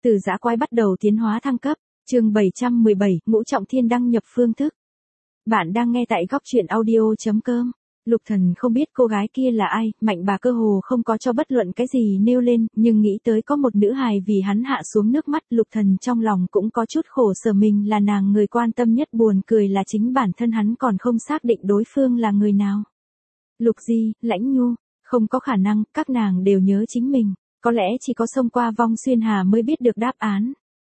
Từ dã quái bắt đầu tiến hóa thăng cấp, chương 717, Ngũ Trọng Thiên đăng nhập phương thức. Bạn đang nghe tại góc truyện audio.com. Lục Thần không biết cô gái kia là ai, Mạnh bà cơ hồ không có cho bất luận cái gì nêu lên, nhưng nghĩ tới có một nữ hài vì hắn hạ xuống nước mắt, Lục Thần trong lòng cũng có chút khổ sở, mình là nàng người quan tâm nhất, buồn cười là chính bản thân hắn còn không xác định đối phương là người nào. Lục Di, Lãnh Nhu, không có khả năng, các nàng đều nhớ chính mình, có lẽ chỉ có xông qua vong xuyên hà mới biết được đáp án.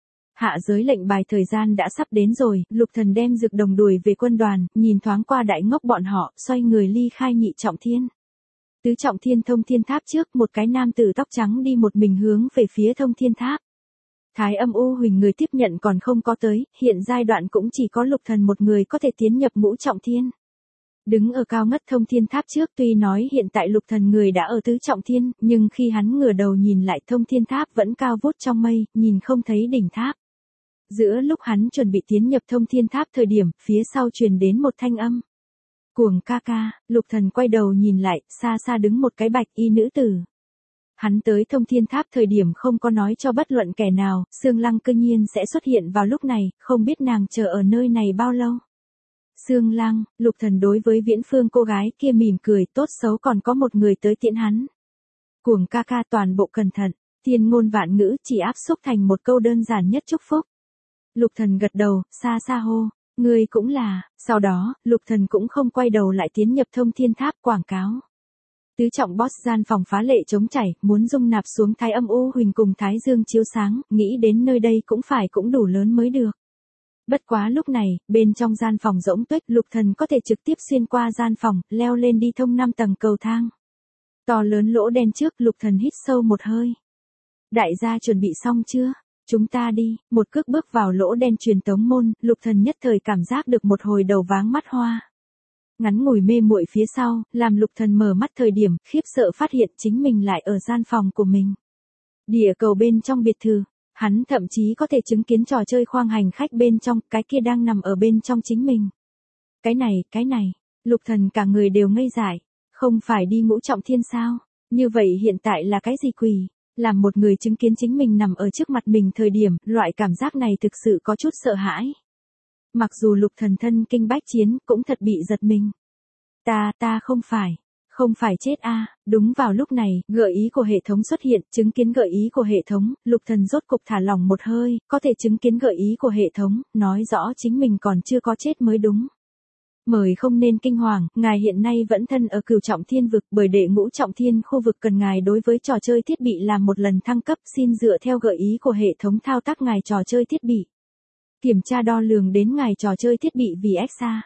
Hạ giới lệnh bài thời gian đã sắp đến rồi, Lục Thần đem Dược Đồng đuổi về quân đoàn, nhìn thoáng qua đại ngốc bọn họ, xoay người ly khai Nhị Trọng Thiên. Tứ Trọng Thiên Thông Thiên Tháp trước, một cái nam tử tóc trắng đi một mình hướng về phía Thông Thiên Tháp. Thái Âm U Huỳnh người tiếp nhận còn không có tới, hiện giai đoạn cũng chỉ có Lục Thần một người có thể tiến nhập Ngũ Trọng Thiên. Đứng ở cao ngất Thông Thiên Tháp trước, tuy nói hiện tại Lục Thần người đã ở Tứ Trọng Thiên, nhưng khi hắn ngửa đầu nhìn lại Thông Thiên Tháp vẫn cao vút trong mây, nhìn không thấy đỉnh tháp. Giữa lúc hắn chuẩn bị tiến nhập Thông Thiên Tháp thời điểm, phía sau truyền đến một thanh âm. Cuồng ca ca, Lục Thần quay đầu nhìn lại, xa xa đứng một cái bạch y nữ tử. Hắn tới Thông Thiên Tháp thời điểm không có nói cho bất luận kẻ nào, Sương Lăng cư nhiên sẽ xuất hiện vào lúc này, không biết nàng chờ ở nơi này bao lâu. Sương Lăng, Lục Thần đối với Viễn Phương cô gái kia mỉm cười, tốt xấu còn có một người tới tiễn hắn. Cuồng ca ca toàn bộ cẩn thận, thiên ngôn vạn ngữ chỉ áp xúc thành một câu đơn giản nhất chúc phúc. Lục Thần gật đầu, xa xa hô, ngươi cũng là, sau đó, Lục Thần cũng không quay đầu lại tiến nhập Thông Thiên Tháp quảng cáo. Tứ trọng boss gian phòng phá lệ trống chảy, muốn dung nạp xuống Thái Âm U Huỳnh cùng Thái Dương chiếu sáng, nghĩ đến nơi đây cũng đủ lớn mới được. Bất quá lúc này, bên trong gian phòng rỗng tuếch, Lục Thần có thể trực tiếp xuyên qua gian phòng, leo lên đi thông 5 tầng cầu thang. To lớn lỗ đen trước, Lục Thần hít sâu một hơi. Đại gia chuẩn bị xong chưa? Chúng ta đi, một cước bước vào lỗ đen truyền tống môn, Lục Thần nhất thời cảm giác được một hồi đầu váng mắt hoa. Ngắn ngủi mê muội phía sau, làm Lục Thần mở mắt thời điểm, khiếp sợ phát hiện chính mình lại ở gian phòng của mình. Địa cầu bên trong biệt thự, hắn thậm chí có thể chứng kiến trò chơi khoang hành khách bên trong, cái kia đang nằm ở bên trong chính mình. Cái này, Lục Thần cả người đều ngây dại, không phải đi Ngũ Trọng Thiên sao? Như vậy hiện tại là cái gì quỷ? Làm một người chứng kiến chính mình nằm ở trước mặt mình thời điểm, loại cảm giác này thực sự có chút sợ hãi. Mặc dù Lục Thần thân kinh bách chiến, cũng thật bị giật mình. Ta không phải chết a. Đúng vào lúc này, gợi ý của hệ thống xuất hiện, chứng kiến gợi ý của hệ thống, Lục Thần rốt cục thả lỏng một hơi, có thể chứng kiến gợi ý của hệ thống, nói rõ chính mình còn chưa có chết mới đúng. Mời không nên kinh hoàng, ngài hiện nay vẫn thân ở Cửu Trọng Thiên vực, bởi đệ Ngũ Trọng Thiên khu vực cần ngài đối với trò chơi thiết bị làm một lần thăng cấp, xin dựa theo gợi ý của hệ thống thao tác ngài trò chơi thiết bị. Kiểm tra đo lường đến ngài trò chơi thiết bị vì EXA.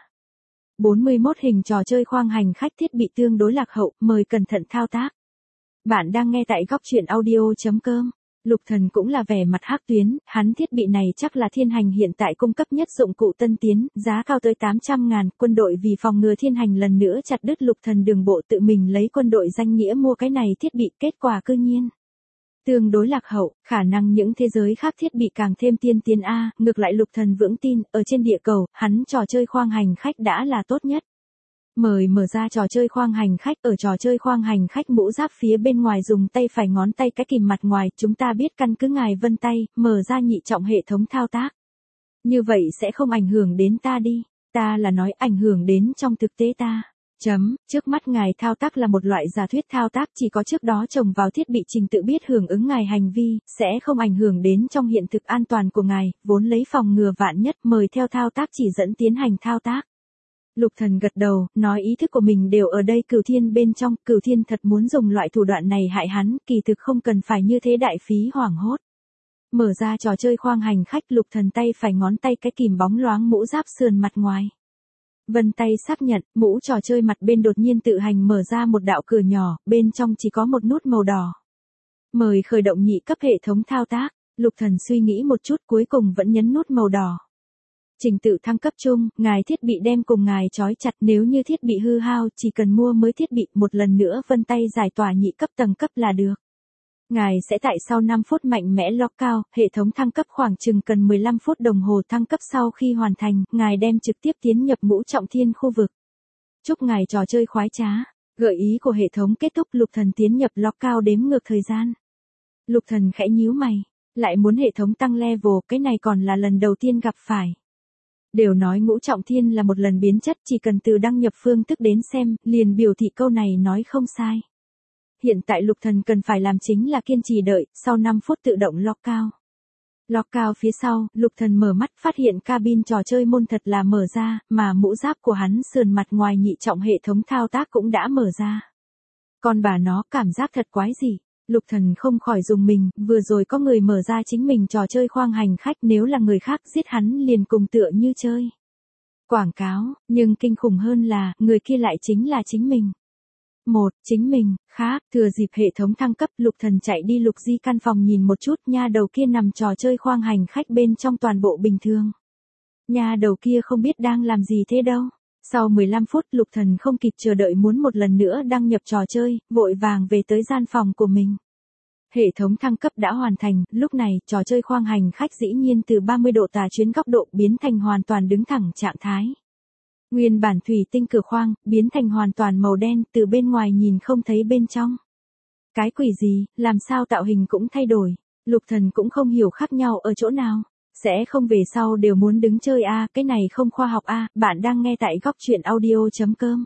41 hình trò chơi khoang hành khách thiết bị tương đối lạc hậu, mời cẩn thận thao tác. Bạn đang nghe tại góc truyện audio.com. Lục Thần cũng là vẻ mặt hắc tuyến, hắn thiết bị này chắc là Thiên Hành hiện tại cung cấp nhất dụng cụ tân tiến, giá cao tới 800.000, quân đội vì phòng ngừa Thiên Hành lần nữa chặt đứt Lục Thần đường bộ tự mình lấy quân đội danh nghĩa mua cái này thiết bị, kết quả cư nhiên tương đối lạc hậu, khả năng những thế giới khác thiết bị càng thêm tiên tiến a, ngược lại Lục Thần vững tin, ở trên địa cầu, hắn trò chơi khoang hành khách đã là tốt nhất. Mời mở ra trò chơi khoang hành khách, ở trò chơi khoang hành khách mũ giáp phía bên ngoài dùng tay phải ngón tay cái kìm mặt ngoài, chúng ta biết căn cứ ngài vân tay, mở ra nhị trọng hệ thống thao tác. Như vậy sẽ không ảnh hưởng đến ta đi, ta là nói ảnh hưởng đến trong thực tế ta. Trước mắt ngài thao tác là một loại giả thuyết thao tác, chỉ có trước đó trồng vào thiết bị trình tự biết hưởng ứng ngài hành vi, sẽ không ảnh hưởng đến trong hiện thực an toàn của ngài, vốn lấy phòng ngừa vạn nhất, mời theo thao tác chỉ dẫn tiến hành thao tác. Lục Thần gật đầu, nói ý thức của mình đều ở đây Cửu Thiên bên trong, Cửu Thiên thật muốn dùng loại thủ đoạn này hại hắn, kỳ thực không cần phải như thế đại phí hoảng hốt. Mở ra trò chơi khoang hành khách, Lục Thần tay phải ngón tay cái kìm bóng loáng mũ giáp sườn mặt ngoài. Vân tay xác nhận, mũ trò chơi mặt bên đột nhiên tự hành mở ra một đạo cửa nhỏ, bên trong chỉ có một nút màu đỏ. Mời khởi động nhị cấp hệ thống thao tác, Lục Thần suy nghĩ một chút cuối cùng vẫn nhấn nút màu đỏ. Trình tự thăng cấp chung, ngài thiết bị đem cùng ngài trói chặt, nếu như thiết bị hư hao chỉ cần mua mới thiết bị, một lần nữa vân tay giải tỏa nhị cấp tầng cấp là được. Ngài sẽ tại sau 5 phút mạnh mẽ lock cao, hệ thống thăng cấp khoảng chừng cần 15 phút đồng hồ thăng cấp sau khi hoàn thành, ngài đem trực tiếp tiến nhập Ngũ Trọng Thiên khu vực. Chúc ngài trò chơi khoái trá. Gợi ý của hệ thống kết thúc, Lục Thần tiến nhập lock cao đếm ngược thời gian. Lục Thần khẽ nhíu mày. Lại muốn hệ thống tăng level, cái này còn là lần đầu tiên gặp phải. Đều nói Ngũ Trọng Thiên là một lần biến chất, chỉ cần từ đăng nhập phương thức đến xem, liền biểu thị câu này nói không sai. Hiện tại Lục Thần cần phải làm chính là kiên trì đợi, sau 5 phút tự động lock out. Lock out phía sau, Lục Thần mở mắt phát hiện cabin trò chơi môn thật là mở ra, mà mũ giáp của hắn sườn mặt ngoài nhị trọng hệ thống thao tác cũng đã mở ra. Còn bà nó cảm giác thật quái dị. Lục Thần không khỏi dùng mình, vừa rồi có người mở ra chính mình trò chơi khoang hành khách, nếu là người khác giết hắn liền cùng tựa như chơi quảng cáo, nhưng kinh khủng hơn là, người kia lại chính là chính mình. Chính mình, khác, thừa dịp hệ thống thăng cấp, Lục Thần chạy đi Lục Di căn phòng nhìn một chút, nha đầu kia nằm trò chơi khoang hành khách bên trong toàn bộ bình thường. Nha đầu kia không biết đang làm gì thế đâu. Sau 15 phút Lục Thần không kịp chờ đợi muốn một lần nữa đăng nhập trò chơi, vội vàng về tới gian phòng của mình. Hệ thống thăng cấp đã hoàn thành, lúc này trò chơi khoang hành khách dĩ nhiên từ 30 độ tà chuyến góc độ biến thành hoàn toàn đứng thẳng trạng thái. Nguyên bản thủy tinh cửa khoang, biến thành hoàn toàn màu đen, từ bên ngoài nhìn không thấy bên trong. Cái quỷ gì, làm sao tạo hình cũng thay đổi. Lục Thần cũng không hiểu khác nhau ở chỗ nào. Sẽ không về sau đều muốn đứng chơi a, cái này không khoa học a. Bạn đang nghe tại góc truyện audio.com.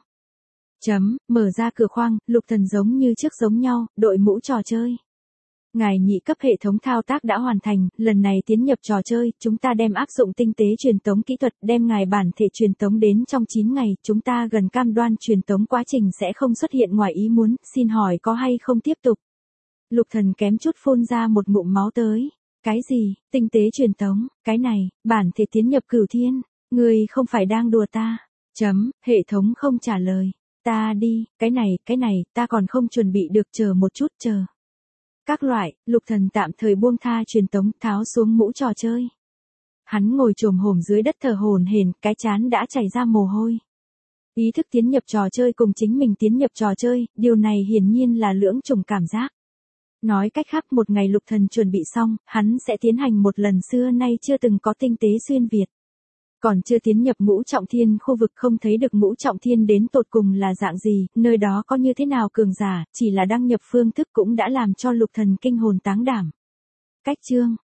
Mở ra cửa khoang, Lục Thần giống như trước giống nhau, đội mũ trò chơi. Ngài nhị cấp hệ thống thao tác đã hoàn thành, lần này tiến nhập trò chơi, chúng ta đem áp dụng tinh tế truyền tống kỹ thuật, đem ngài bản thể truyền tống đến trong 9 ngày, chúng ta gần cam đoan truyền tống quá trình sẽ không xuất hiện ngoài ý muốn, xin hỏi có hay không tiếp tục. Lục Thần kém chút phun ra một ngụm máu tới. Cái gì, tinh tế truyền tống, cái này, bản thể tiến nhập Cửu Thiên, người không phải đang đùa ta. Hệ thống không trả lời. Ta đi, cái này, ta còn không chuẩn bị được, chờ một chút, chờ. Các loại, Lục Thần tạm thời buông tha truyền tống, tháo xuống mũ trò chơi. Hắn ngồi chồm hổm dưới đất thở hổn hển, cái trán đã chảy ra mồ hôi. Ý thức tiến nhập trò chơi cùng chính mình tiến nhập trò chơi, điều này hiển nhiên là lưỡng chủng cảm giác. Nói cách khác, một ngày Lục Thần chuẩn bị xong, hắn sẽ tiến hành một lần xưa nay chưa từng có tinh tế xuyên Việt. Còn chưa tiến nhập Ngũ Trọng Thiên khu vực, không thấy được Ngũ Trọng Thiên đến tột cùng là dạng gì, nơi đó có như thế nào cường giả, chỉ là đăng nhập phương thức cũng đã làm cho Lục Thần kinh hồn táng đảm. Cách chương,